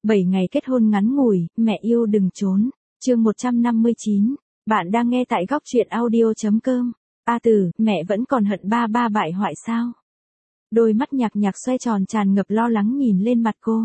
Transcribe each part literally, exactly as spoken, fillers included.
bảy ngày kết hôn ngắn ngủi, mẹ yêu đừng trốn. Chương một trăm năm mươi chín. Bạn đang nghe tại góc truyện audio chấm com. A Tử, mẹ vẫn còn hận ba ba bại hoại sao? Đôi mắt Nhạc Nhạc xoay tròn tràn ngập lo lắng nhìn lên mặt cô.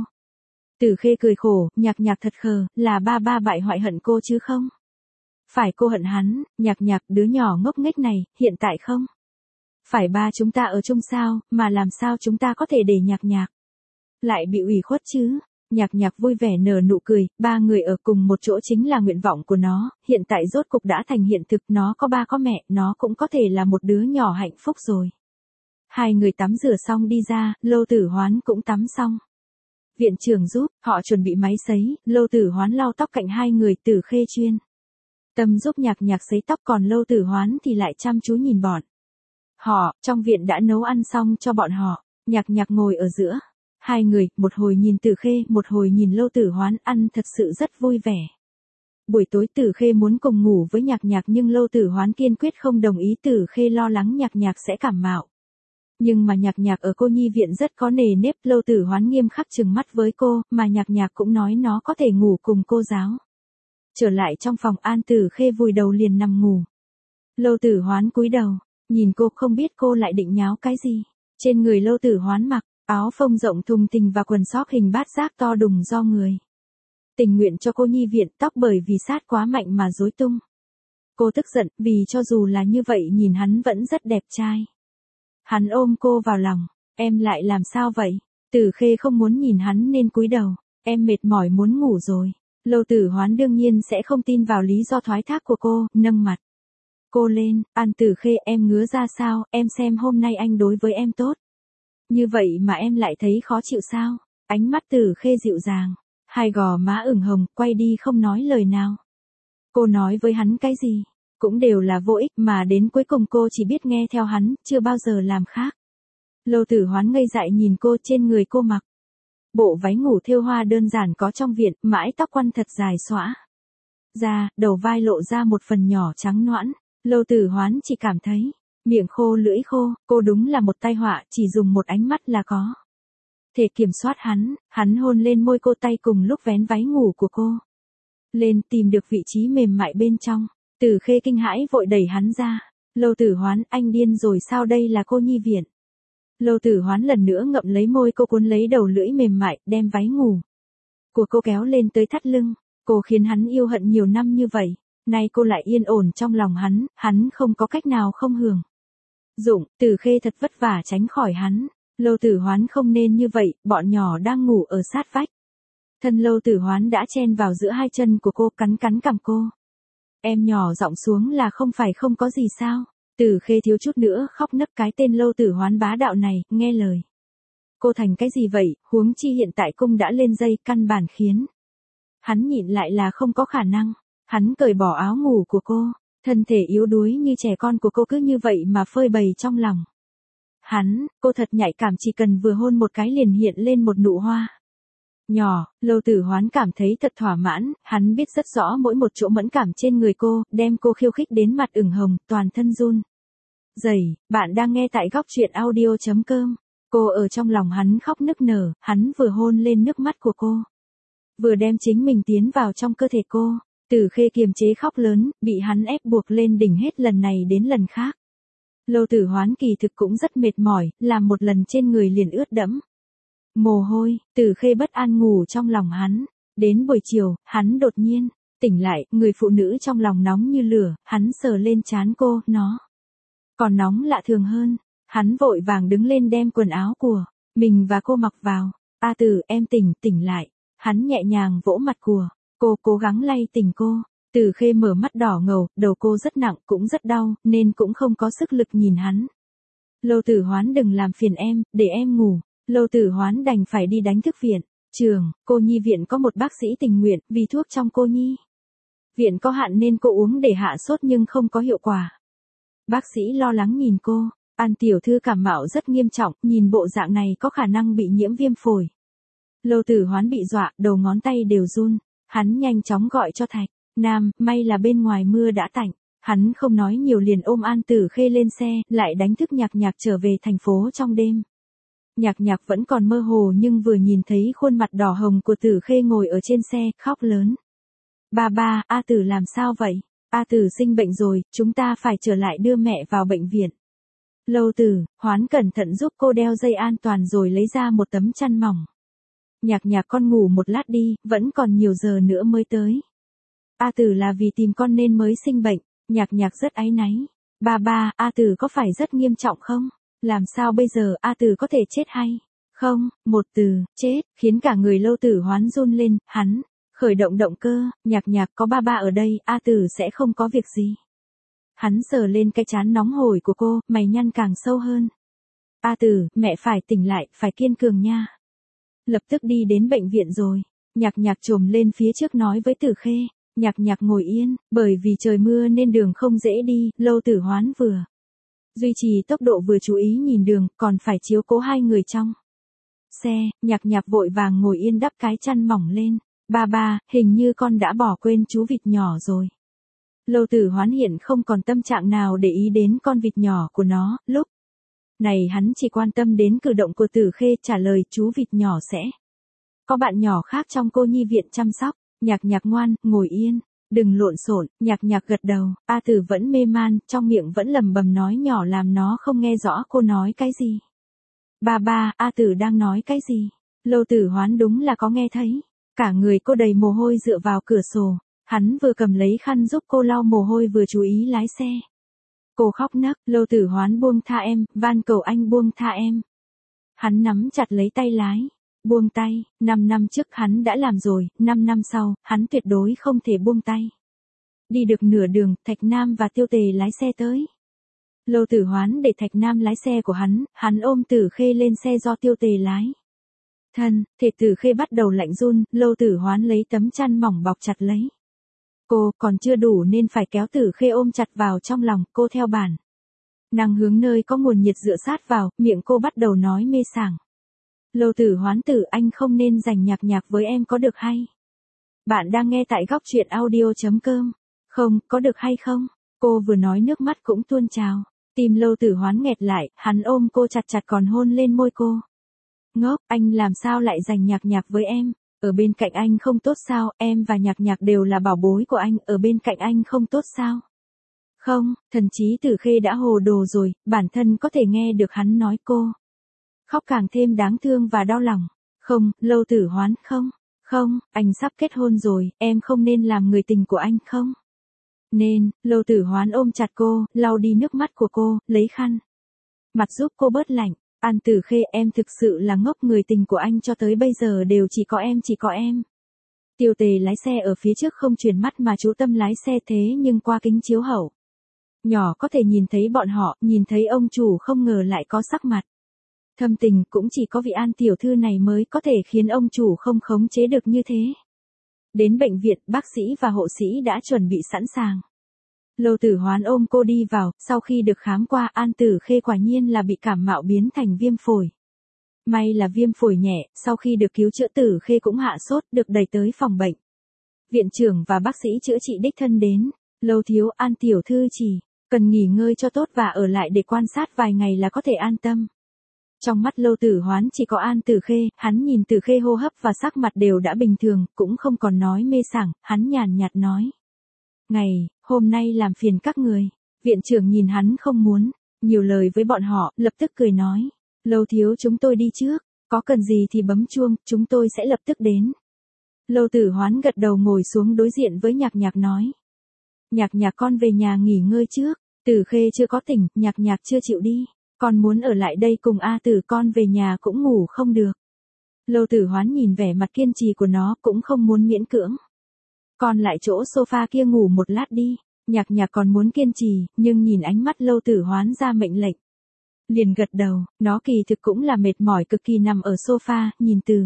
Tử Khê cười khổ, Nhạc Nhạc thật khờ, là ba ba bại hoại hận cô chứ không? Phải cô hận hắn, Nhạc Nhạc đứa nhỏ ngốc nghếch này, hiện tại không? Phải ba chúng ta ở chung sao, mà làm sao chúng ta có thể để Nhạc Nhạc lại bị ủy khuất chứ? Nhạc Nhạc vui vẻ nở nụ cười, ba người ở cùng một chỗ chính là nguyện vọng của nó, hiện tại rốt cục đã thành hiện thực, nó có ba có mẹ, nó cũng có thể là một đứa nhỏ hạnh phúc rồi. Hai người tắm rửa xong đi ra, Lô Tử Hoán cũng tắm xong. Viện trưởng giúp, họ chuẩn bị máy sấy, Lô Tử Hoán lau tóc cạnh hai người, Tử Khê chuyên tâm giúp Nhạc Nhạc sấy tóc, còn Lô Tử Hoán thì lại chăm chú nhìn bọn họ. Trong viện đã nấu ăn xong cho bọn họ, Nhạc Nhạc ngồi ở giữa. Hai người, một hồi nhìn Tử Khê, một hồi nhìn Lô Tử Hoán, ăn thật sự rất vui vẻ. Buổi tối Tử Khê muốn cùng ngủ với Nhạc Nhạc nhưng Lô Tử Hoán kiên quyết không đồng ý, Tử Khê lo lắng Nhạc Nhạc sẽ cảm mạo. Nhưng mà Nhạc Nhạc ở cô nhi viện rất có nề nếp, Lô Tử Hoán nghiêm khắc trừng mắt với cô, mà Nhạc Nhạc cũng nói nó có thể ngủ cùng cô giáo. Trở lại trong phòng, An Tử Khê vùi đầu liền nằm ngủ. Lô Tử Hoán cúi đầu, nhìn cô, không biết cô lại định nháo cái gì. Trên người Lô Tử Hoán mặc áo phông rộng thùng thình và quần sóc hình bát giác to đùng do người tình nguyện cho cô nhi viện, tóc bởi vì sát quá mạnh mà rối tung. Cô tức giận, vì cho dù là như vậy nhìn hắn vẫn rất đẹp trai. Hắn ôm cô vào lòng, em lại làm sao vậy? Tử Khê không muốn nhìn hắn nên cúi đầu, em mệt mỏi muốn ngủ rồi. Lô Tử Hoán đương nhiên sẽ không tin vào lý do thoái thác của cô, nâng mặt cô lên, An Tử Khê, em ngứa ra sao, em xem hôm nay anh đối với em tốt như vậy mà em lại thấy khó chịu sao? Ánh mắt Tử Khê dịu dàng, hai gò má ửng hồng, quay đi không nói lời nào. Cô nói với hắn cái gì, cũng đều là vô ích, mà đến cuối cùng cô chỉ biết nghe theo hắn, chưa bao giờ làm khác. Lô Tử Hoán ngây dại nhìn cô, trên người cô mặc bộ váy ngủ thêu hoa đơn giản có trong viện, mái tóc quăn thật dài xõa ra, đầu vai lộ ra một phần nhỏ trắng nõn. Lô Tử Hoán chỉ cảm thấy miệng khô lưỡi khô, cô đúng là một tai họa, chỉ dùng một ánh mắt là có thể kiểm soát hắn. Hắn hôn lên môi cô, tay cùng lúc vén váy ngủ của cô lên, tìm được vị trí mềm mại bên trong. Tử Khê kinh hãi vội đẩy hắn ra. Lô Tử Hoán, anh điên rồi sao, đây là cô nhi viện. Lô Tử Hoán lần nữa ngậm lấy môi cô, cuốn lấy đầu lưỡi mềm mại, đem váy ngủ của cô kéo lên tới thắt lưng. Cô khiến hắn yêu hận nhiều năm như vậy, nay cô lại yên ổn trong lòng hắn, hắn không có cách nào không hưởng dụng. Tử Khê thật vất vả tránh khỏi hắn. Lô Tử Hoán không nên như vậy, bọn nhỏ đang ngủ ở sát vách. Thân Lô Tử Hoán đã chen vào giữa hai chân của cô, cắn cắn cằm cô. Em nhỏ giọng xuống là không phải không có gì sao? Tử Khê thiếu chút nữa khóc nấc, cái tên Lô Tử Hoán bá đạo này, nghe lời cô thành cái gì vậy, huống chi hiện tại cung đã lên dây, căn bản khiến hắn nhịn lại là không có khả năng. Hắn cởi bỏ áo ngủ của cô, thân thể yếu đuối như trẻ con của cô cứ như vậy mà phơi bày trong lòng hắn. Cô thật nhạy cảm, chỉ cần vừa hôn một cái liền hiện lên một nụ hoa nhỏ. Lô Tử Hoán cảm thấy thật thỏa mãn, hắn biết rất rõ mỗi một chỗ mẫn cảm trên người cô, đem cô khiêu khích đến mặt ửng hồng, toàn thân run rẩy. Bạn đang nghe tại góc truyện audio chấm com. Cô ở trong lòng hắn khóc nức nở, hắn vừa hôn lên nước mắt của cô, vừa đem chính mình tiến vào trong cơ thể cô. Tử Khê kiềm chế khóc lớn, bị hắn ép buộc lên đỉnh hết lần này đến lần khác. Lô Tử Hoán kỳ thực cũng rất mệt mỏi, làm một lần trên người liền ướt đẫm mồ hôi. Tử Khê bất an ngủ trong lòng hắn. Đến buổi chiều, hắn đột nhiên tỉnh lại, người phụ nữ trong lòng nóng như lửa, hắn sờ lên trán cô, nó còn nóng lạ thường hơn. Hắn vội vàng đứng lên đem quần áo của mình và cô mặc vào. A Tử, em tỉnh, tỉnh lại. Hắn nhẹ nhàng vỗ mặt của cô, cố gắng lay tỉnh cô. Tử Khê mở mắt đỏ ngầu, đầu cô rất nặng, cũng rất đau, nên cũng không có sức lực nhìn hắn. Lô Tử Hoán, đừng làm phiền em, để em ngủ. Lô Tử Hoán đành phải đi đánh thức viện trường. Cô nhi viện có một bác sĩ tình nguyện, vì thuốc trong cô nhi viện có hạn nên cô uống để hạ sốt nhưng không có hiệu quả. Bác sĩ lo lắng nhìn cô. An tiểu thư cảm mạo rất nghiêm trọng, nhìn bộ dạng này có khả năng bị nhiễm viêm phổi. Lô Tử Hoán bị dọa, đầu ngón tay đều run. Hắn nhanh chóng gọi cho Thạch Nam, may là bên ngoài mưa đã tạnh. Hắn không nói nhiều liền ôm An Tử Khê lên xe, lại đánh thức Nhạc Nhạc trở về thành phố trong đêm. Nhạc Nhạc vẫn còn mơ hồ nhưng vừa nhìn thấy khuôn mặt đỏ hồng của Tử Khê ngồi ở trên xe, khóc lớn. Ba ba, A Tử làm sao vậy? A Tử sinh bệnh rồi, chúng ta phải trở lại đưa mẹ vào bệnh viện. Lâu Tử, Hoán cẩn thận giúp cô đeo dây an toàn rồi lấy ra một tấm chăn mỏng. Nhạc Nhạc con ngủ một lát đi, vẫn còn nhiều giờ nữa mới tới. A Tử là vì tìm con nên mới sinh bệnh. Nhạc Nhạc rất áy náy. Ba ba, A Tử có phải rất nghiêm trọng không? Làm sao bây giờ, A Tử có thể chết hay? Không, một từ, chết, khiến cả người Lâu Tử Hoán run lên, hắn khởi động động cơ. Nhạc Nhạc, có ba ba ở đây, A Tử sẽ không có việc gì. Hắn sờ lên cái trán nóng hổi của cô, mày nhăn càng sâu hơn. A Tử, mẹ phải tỉnh lại, phải kiên cường nha. Lập tức đi đến bệnh viện rồi. Nhạc Nhạc trồm lên phía trước nói với Tử Khê. Nhạc Nhạc ngồi yên, bởi vì trời mưa nên đường không dễ đi, Lâu Tử Hoán vừa duy trì tốc độ vừa chú ý nhìn đường, còn phải chiếu cố hai người trong xe. Nhạc Nhạc vội vàng ngồi yên đắp cái chăn mỏng lên. Ba ba, hình như con đã bỏ quên chú vịt nhỏ rồi. Lâu Tử Hoán hiện không còn tâm trạng nào để ý đến con vịt nhỏ của nó, lúc này hắn chỉ quan tâm đến cử động của Tử Khê, trả lời chú vịt nhỏ sẽ có bạn nhỏ khác trong cô nhi viện chăm sóc. Nhạc Nhạc ngoan, ngồi yên, đừng lộn xộn. Nhạc Nhạc gật đầu. A Tử vẫn mê man, trong miệng vẫn lầm bầm nói nhỏ làm nó không nghe rõ cô nói cái gì. Ba ba, A Tử đang nói cái gì? Lâu Tử Hoán đúng là có nghe thấy. Cả người cô đầy mồ hôi dựa vào cửa sổ. Hắn vừa cầm lấy khăn giúp cô lau mồ hôi vừa chú ý lái xe. Cô khóc nấc. Lâu Tử Hoán buông tha em, van cầu anh buông tha em. Hắn nắm chặt lấy tay lái. Buông tay, năm năm trước hắn đã làm rồi, năm năm sau, hắn tuyệt đối không thể buông tay. Đi được nửa đường, Thạch Nam và Tiêu Tề lái xe tới. Lâu Tử Hoán để Thạch Nam lái xe của hắn, hắn ôm Tử Khê lên xe do Tiêu Tề lái. Thân, thể Tử Khê bắt đầu lạnh run, Lâu Tử Hoán lấy tấm chăn mỏng bọc chặt lấy. Cô còn chưa đủ nên phải kéo Tử Khê ôm chặt vào trong lòng, cô theo bản năng hướng nơi có nguồn nhiệt dựa sát vào, miệng cô bắt đầu nói mê sảng. Lâu Tử Hoán tử, anh không nên giành Nhạc Nhạc với em có được hay? Bạn đang nghe tại góc truyện audio.com. Không, có được hay không? Cô vừa nói nước mắt cũng tuôn trào. Tim Lâu Tử Hoán nghẹt lại, hắn ôm cô chặt chặt còn hôn lên môi cô. Ngốc, anh làm sao lại giành Nhạc Nhạc với em? Ở bên cạnh anh không tốt sao? Em và Nhạc Nhạc đều là bảo bối của anh, ở bên cạnh anh không tốt sao? Không, thần trí Tử Khê đã hồ đồ rồi, bản thân có thể nghe được hắn nói cô. Khóc càng thêm đáng thương và đau lòng. Không, Lâu Tử Hoán, không, không, anh sắp kết hôn rồi, em không nên làm người tình của anh không? Nên, Lâu Tử Hoán ôm chặt cô, lau đi nước mắt của cô, lấy khăn mặt giúp cô bớt lạnh. An Tử Khê, em thực sự là ngốc, người tình của anh cho tới bây giờ đều chỉ có em, chỉ có em. Tiêu Tề lái xe ở phía trước không chuyển mắt mà chú tâm lái xe, thế nhưng qua kính chiếu hậu nhỏ có thể nhìn thấy bọn họ, nhìn thấy ông chủ không ngờ lại có sắc mặt thâm tình, cũng chỉ có vị An tiểu thư này mới có thể khiến ông chủ không khống chế được như thế. Đến bệnh viện, bác sĩ và hộ sĩ đã chuẩn bị sẵn sàng. Lâu Tử Hoán ôm cô đi vào, sau khi được khám qua, An Tử Khê quả nhiên là bị cảm mạo biến thành viêm phổi. May là viêm phổi nhẹ, sau khi được cứu chữa Tử Khê cũng hạ sốt, được đẩy tới phòng bệnh. Viện trưởng và bác sĩ chữa trị đích thân đến. Lâu thiếu, An tiểu thư chỉ cần nghỉ ngơi cho tốt và ở lại để quan sát vài ngày là có thể an tâm. Trong mắt Lâu Tử Hoán chỉ có An Tử Khê, hắn nhìn Tử Khê hô hấp và sắc mặt đều đã bình thường, cũng không còn nói mê sảng, hắn nhàn nhạt nói. Ngày, hôm nay làm phiền các người. Viện trưởng nhìn hắn không muốn nhiều lời với bọn họ, lập tức cười nói. Lâu thiếu, chúng tôi đi trước, có cần gì thì bấm chuông, chúng tôi sẽ lập tức đến. Lâu Tử Hoán gật đầu ngồi xuống đối diện với Nhạc Nhạc nói. Nhạc Nhạc, con về nhà nghỉ ngơi trước. Tử Khê chưa có tỉnh, Nhạc Nhạc chưa chịu đi. Con muốn ở lại đây cùng A Tử, con về nhà cũng ngủ không được. Lâu Tử Hoán nhìn vẻ mặt kiên trì của nó, cũng không muốn miễn cưỡng. Con lại chỗ sofa kia ngủ một lát đi. Nhạc Nhạc còn muốn kiên trì, nhưng nhìn ánh mắt Lâu Tử Hoán ra mệnh lệnh. Liền gật đầu, nó kỳ thực cũng là mệt mỏi cực kỳ nằm ở sofa, nhìn Tử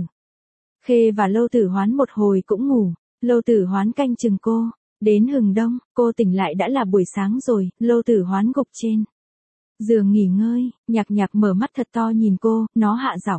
Khê và Lâu Tử Hoán một hồi cũng ngủ. Lâu Tử Hoán canh chừng cô. Đến hừng đông, cô tỉnh lại đã là buổi sáng rồi, Lâu Tử Hoán gục trên giường nghỉ ngơi. Nhạc Nhạc mở mắt thật to nhìn cô, nó hạ giọng.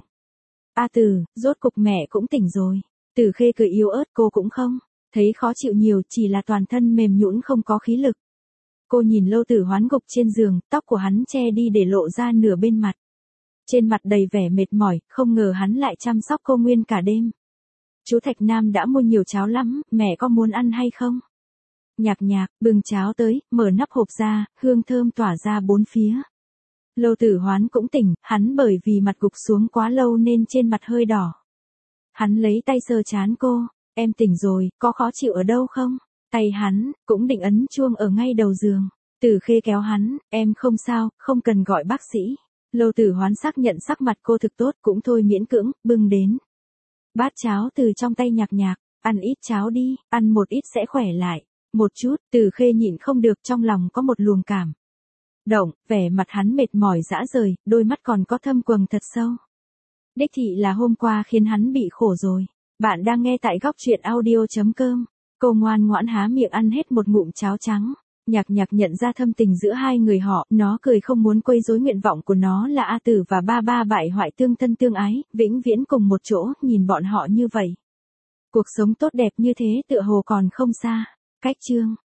A Tử, rốt cục mẹ cũng tỉnh rồi. Tử Khê cười yếu ớt, cô cũng không thấy khó chịu nhiều, chỉ là toàn thân mềm nhũn không có khí lực. Cô nhìn Lâu Tử Hoán gục trên giường, tóc của hắn che đi để lộ ra nửa bên mặt. trên mặt đầy vẻ mệt mỏi, không ngờ hắn lại chăm sóc cô nguyên cả đêm. Chú Thạch Nam đã mua nhiều cháo lắm, mẹ có muốn ăn hay không? Nhạc Nhạc, bưng cháo tới, mở nắp hộp ra, hương thơm tỏa ra bốn phía. Lâu Tử Hoán cũng tỉnh, hắn bởi vì mặt gục xuống quá lâu nên trên mặt hơi đỏ. Hắn lấy tay sờ trán cô, em tỉnh rồi, có khó chịu ở đâu không? Tay hắn, cũng định ấn chuông ở ngay đầu giường. Tử Khê kéo hắn, em không sao, không cần gọi bác sĩ. Lâu Tử Hoán xác nhận sắc mặt cô thực tốt, cũng thôi miễn cưỡng, bưng đến. Bát cháo từ trong tay Nhạc Nhạc, ăn ít cháo đi, ăn một ít sẽ khỏe lại. Một chút, Tử Khê nhịn không được, trong lòng có một luồng cảm động, vẻ mặt hắn mệt mỏi rã rời, đôi mắt còn có thâm quầng thật sâu. Đích thị là hôm qua khiến hắn bị khổ rồi. Bạn đang nghe tại góc truyện audio chấm com. Cô ngoan ngoãn há miệng ăn hết một ngụm cháo trắng. Nhạc Nhạc nhận ra thâm tình giữa hai người họ, nó cười không muốn quấy rối nguyện vọng của nó là A Tử và ba ba bại hoại tương thân tương ái, vĩnh viễn cùng một chỗ, nhìn bọn họ như vậy. Cuộc sống tốt đẹp như thế tựa hồ còn không xa. Cách chương